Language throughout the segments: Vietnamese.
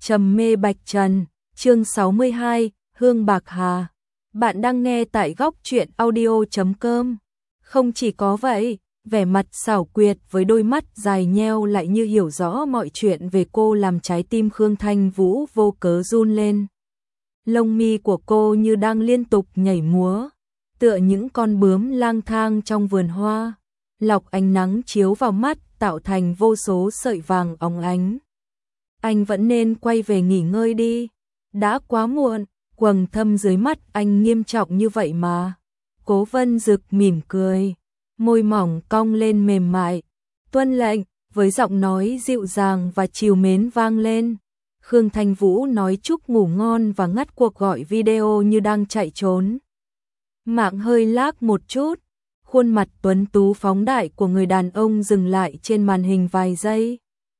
Trầm mê Bạch Trần, chương 62, Hương Bạc Hà. Bạn đang nghe tại góc truyện audio.com. Không chỉ có vậy, vẻ mặt xảo quyệt với đôi mắt dài nheo lại như hiểu rõ mọi chuyện về cô làm trái tim Khương Thanh Vũ vô cớ run lên. Lông mi của cô như đang liên tục nhảy múa, tựa những con bướm lang thang trong vườn hoa, lọc ánh nắng chiếu vào mắt tạo thành vô số sợi vàng óng ánh. Anh vẫn nên quay về nghỉ ngơi đi, đã quá muộn. Quầng thâm dưới mắt anh nghiêm trọng như vậy mà. Cố Vân Dực mỉm cười, môi mỏng cong lên mềm mại. Tuân lệnh, với giọng nói dịu dàng và trìu mến vang lên. Khương Thanh Vũ nói chúc ngủ ngon và ngắt cuộc gọi video như đang chạy trốn. Mạng hơi lag một chút, khuôn mặt tuấn tú phóng đại của người đàn ông dừng lại trên màn hình vài giây.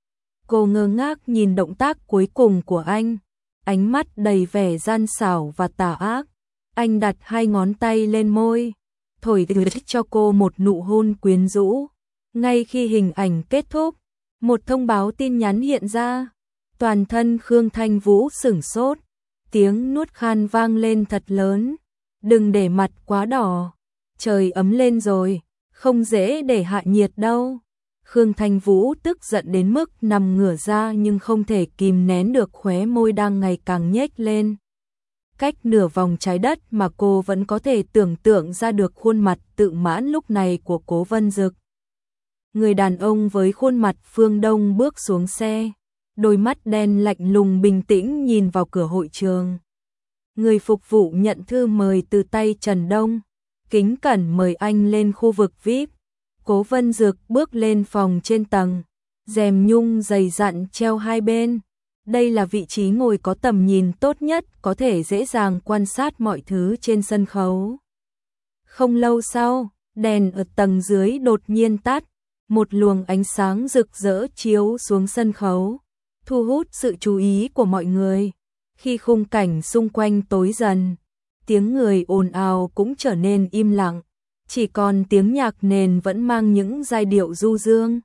Cô ngơ ngác nhìn động tác cuối cùng của anh. Ánh mắt đầy vẻ gian xảo và tà ác. Anh đặt hai ngón tay lên môi, thổi cho cô một nụ hôn quyến rũ. Ngay khi hình ảnh kết thúc, một thông báo tin nhắn hiện ra. Toàn thân Khương Thanh Vũ sửng sốt, tiếng nuốt khan vang lên thật lớn. Đừng để mặt quá đỏ, trời ấm lên rồi, không dễ để hạ nhiệt đâu. Khương Thanh Vũ tức giận đến mức nằm ngửa ra nhưng không thể kìm nén được khóe môi đang ngày càng nhếch lên. Cách nửa vòng trái đất mà cô vẫn có thể tưởng tượng ra được khuôn mặt tự mãn lúc này của Cố Vân Dực. Người đàn ông với khuôn mặt phương Đông bước xuống xe, đôi mắt đen lạnh lùng bình tĩnh nhìn vào cửa hội trường. Người phục vụ nhận thư mời từ tay Trần Đông, kính cẩn mời anh lên khu vực VIP. Cố Vân Dực bước lên phòng trên tầng, rèm nhung dày dặn treo hai bên. Đây là vị trí ngồi có tầm nhìn tốt nhất, có thể dễ dàng quan sát mọi thứ trên sân khấu. Không lâu sau, đèn ở tầng dưới đột nhiên tắt, một luồng ánh sáng rực rỡ chiếu xuống sân khấu, thu hút sự chú ý của mọi người. Khi khung cảnh xung quanh tối dần, tiếng người ồn ào cũng trở nên im lặng. Chỉ còn tiếng nhạc nền vẫn mang những giai điệu du dương.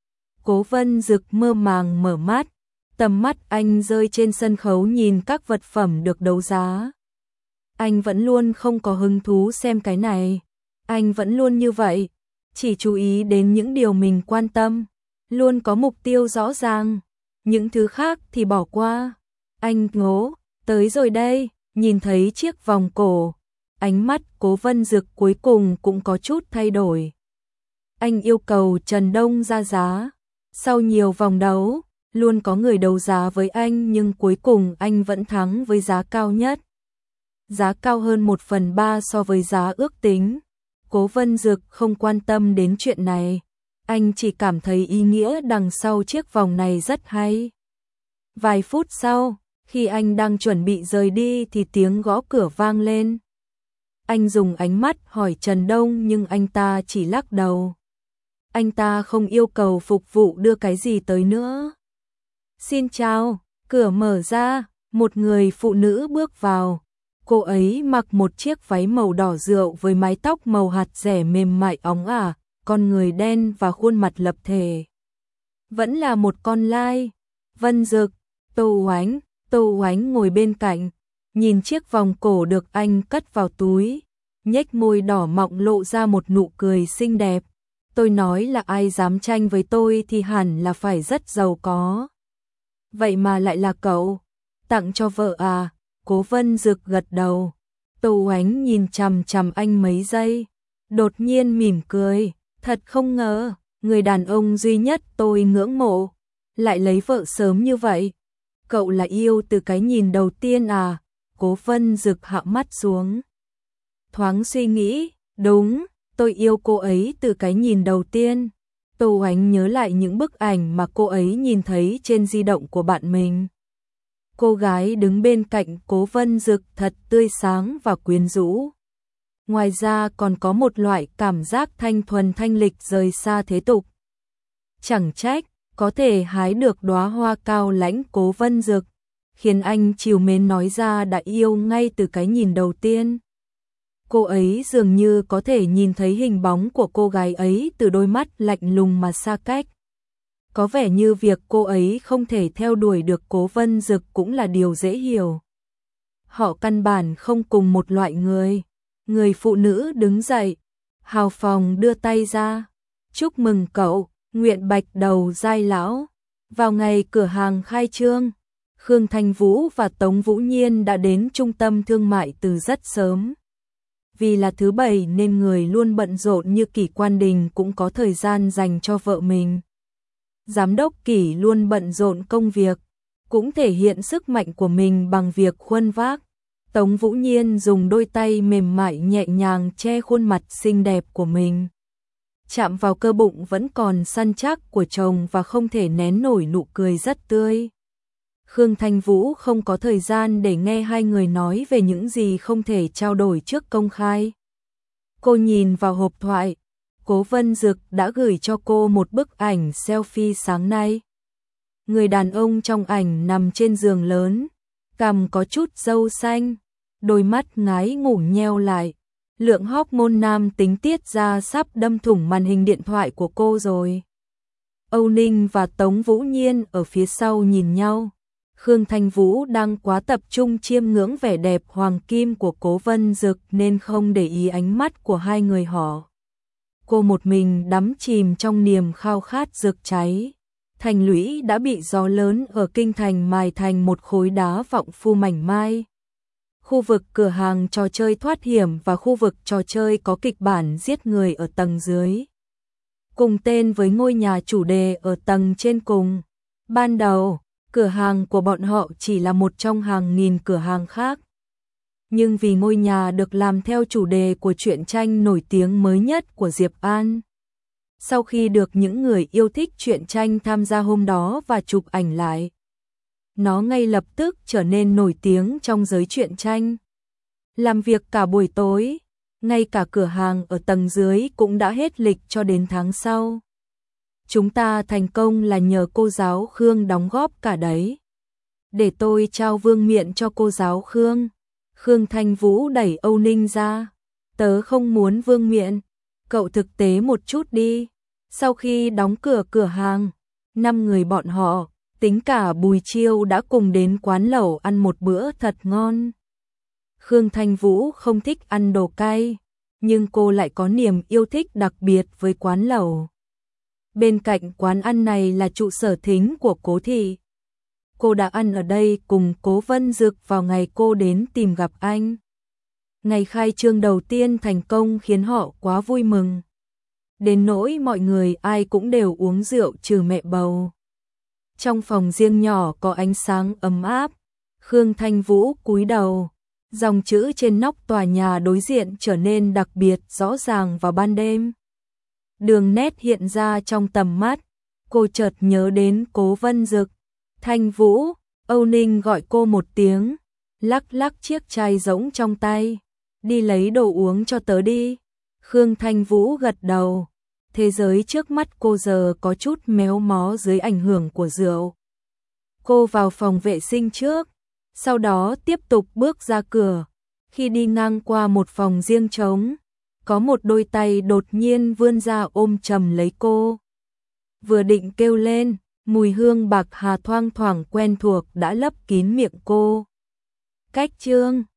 Cố Vân Dực mơ màng mở mắt, tầm mắt anh rơi trên sân khấu nhìn các vật phẩm được đấu giá. Anh vẫn luôn không có hứng thú xem cái này. Anh vẫn luôn như vậy, chỉ chú ý đến những điều mình quan tâm, luôn có mục tiêu rõ ràng. Những thứ khác thì bỏ qua. Anh ngố, tới rồi đây, nhìn thấy chiếc vòng cổ. Ánh mắt Cố Vân Dực cuối cùng cũng có chút thay đổi. Anh yêu cầu Trần Đông ra giá. Sau nhiều vòng đấu, luôn có người đấu giá với anh nhưng cuối cùng anh vẫn thắng với giá cao nhất. Giá cao hơn 1/3 so với giá ước tính. Cố Vân Dực không quan tâm đến chuyện này. Anh chỉ cảm thấy ý nghĩa đằng sau chiếc vòng này rất hay. Vài phút sau, khi anh đang chuẩn bị rời đi thì tiếng gõ cửa vang lên. Anh dùng ánh mắt hỏi Trần Đông nhưng anh ta chỉ lắc đầu. Anh ta không yêu cầu phục vụ đưa cái gì tới nữa. Xin chào, cửa mở ra, một người phụ nữ bước vào. Cô ấy mặc một chiếc váy màu đỏ rượu với mái tóc màu hạt dẻ mềm mại óng ả, con người đen và khuôn mặt lập thể. Vẫn là một con lai. Vân Dực, Tô Oánh ngồi bên cạnh. Nhìn chiếc vòng cổ được anh cất vào túi, nhếch môi đỏ mọng lộ ra một nụ cười xinh đẹp. Tôi nói là ai dám tranh với tôi thì hẳn là phải rất giàu có. Vậy mà lại là cậu, tặng cho vợ à? Cố Vân Dực gật đầu. Tô Oánh nhìn chằm chằm anh mấy giây, đột nhiên mỉm cười. Thật không ngờ, người đàn ông duy nhất tôi ngưỡng mộ, lại lấy vợ sớm như vậy. Cậu là yêu từ cái nhìn đầu tiên à? Cố Vân Dực hạ mắt xuống, thoáng suy nghĩ, đúng, tôi yêu cô ấy từ cái nhìn đầu tiên. Tô Oánh nhớ lại những bức ảnh mà cô ấy nhìn thấy trên di động của bạn mình. Cô gái đứng bên cạnh Cố Vân Dực thật tươi sáng và quyến rũ. Ngoài ra còn có một loại cảm giác thanh thuần thanh lịch rời xa thế tục. Chẳng trách, có thể hái được đóa hoa cao lãnh Cố Vân Dực, khiến anh trìu mến nói ra đã yêu ngay từ cái nhìn đầu tiên. Cô ấy dường như có thể nhìn thấy hình bóng của cô gái ấy từ đôi mắt lạnh lùng mà xa cách. Có vẻ như việc cô ấy không thể theo đuổi được Cố Vân Dực cũng là điều dễ hiểu. Họ căn bản không cùng một loại người. Người phụ nữ đứng dậy, hào phóng đưa tay ra. Chúc mừng cậu, nguyện bạch đầu giai lão. Vào ngày cửa hàng khai trương, Khương Thanh Vũ và Tống Vũ Nhiên đã đến trung tâm thương mại từ rất sớm. Vì là thứ bảy nên người luôn bận rộn như Kỷ Quan Đình cũng có thời gian dành cho vợ mình. Giám đốc Kỷ luôn bận rộn công việc, cũng thể hiện sức mạnh của mình bằng việc khuân vác. Tống Vũ Nhiên dùng đôi tay mềm mại nhẹ nhàng che khuôn mặt xinh đẹp của mình. Chạm vào cơ bụng vẫn còn săn chắc của chồng và không thể nén nổi nụ cười rất tươi. Khương Thanh Vũ không có thời gian để nghe hai người nói về những gì không thể trao đổi trước công khai. Cô nhìn vào hộp thoại, Cố Vân Dực đã gửi cho cô một bức ảnh selfie sáng nay. Người đàn ông trong ảnh nằm trên giường lớn, cằm có chút râu xanh, đôi mắt ngái ngủ nheo lại. Lượng hormone nam tính tiết ra sắp đâm thủng màn hình điện thoại của cô rồi. Âu Ninh và Tống Vũ Nhiên ở phía sau nhìn nhau. Khương Thanh Vũ đang quá tập trung chiêm ngưỡng vẻ đẹp hoàng kim của Cố Vân Dực nên không để ý ánh mắt của hai người họ. Cô một mình đắm chìm trong niềm khao khát rực cháy. Thành lũy đã bị gió lớn ở kinh thành mài thành một khối đá vọng phu mảnh mai. Khu vực cửa hàng trò chơi thoát hiểm và khu vực trò chơi có kịch bản giết người ở tầng dưới. Cùng tên với ngôi nhà chủ đề ở tầng trên cùng. Ban đầu, cửa hàng của bọn họ chỉ là một trong hàng nghìn cửa hàng khác. Nhưng vì ngôi nhà được làm theo chủ đề của truyện tranh nổi tiếng mới nhất của Diệp An. Sau khi được những người yêu thích truyện tranh tham gia hôm đó và chụp ảnh lại, nó ngay lập tức trở nên nổi tiếng trong giới truyện tranh. Làm việc cả buổi tối, ngay cả cửa hàng ở tầng dưới cũng đã hết lịch cho đến tháng sau. Chúng ta thành công là nhờ cô giáo Khương đóng góp cả đấy. Để tôi trao vương miện cho cô giáo Khương. Khương Thanh Vũ đẩy Âu Ninh ra. Tớ không muốn vương miện, cậu thực tế một chút đi. Sau khi đóng cửa cửa hàng, 5 người bọn họ, tính cả Bùi Chiêu đã cùng đến quán lẩu ăn một bữa thật ngon. Khương Thanh Vũ không thích ăn đồ cay, nhưng cô lại có niềm yêu thích đặc biệt với quán lẩu. Bên cạnh quán ăn này là trụ sở thính của Cố thị. Cô đã ăn ở đây cùng Cố Vân Dực vào ngày cô đến tìm gặp anh. Ngày khai trương đầu tiên thành công khiến họ quá vui mừng. Đến nỗi mọi người ai cũng đều uống rượu trừ mẹ bầu. Trong phòng riêng nhỏ có ánh sáng ấm áp, Khương Thanh Vũ cúi đầu. Dòng chữ trên nóc tòa nhà đối diện trở nên đặc biệt rõ ràng vào ban đêm. Đường nét hiện ra trong tầm mắt, cô chợt nhớ đến Cố Vân Dực. Thanh Vũ, Âu Ninh gọi cô một tiếng, lắc lắc chiếc chai rỗng trong tay. Đi lấy đồ uống cho tớ đi. Khương Thanh Vũ gật đầu. Thế giới trước mắt cô giờ có chút méo mó dưới ảnh hưởng của rượu. Cô vào phòng vệ sinh trước, sau đó tiếp tục bước ra cửa. Khi đi ngang qua một phòng riêng trống, có một đôi tay đột nhiên vươn ra ôm chầm lấy cô. Vừa định kêu lên, mùi hương bạc hà thoang thoảng quen thuộc đã lấp kín miệng cô. Cách chương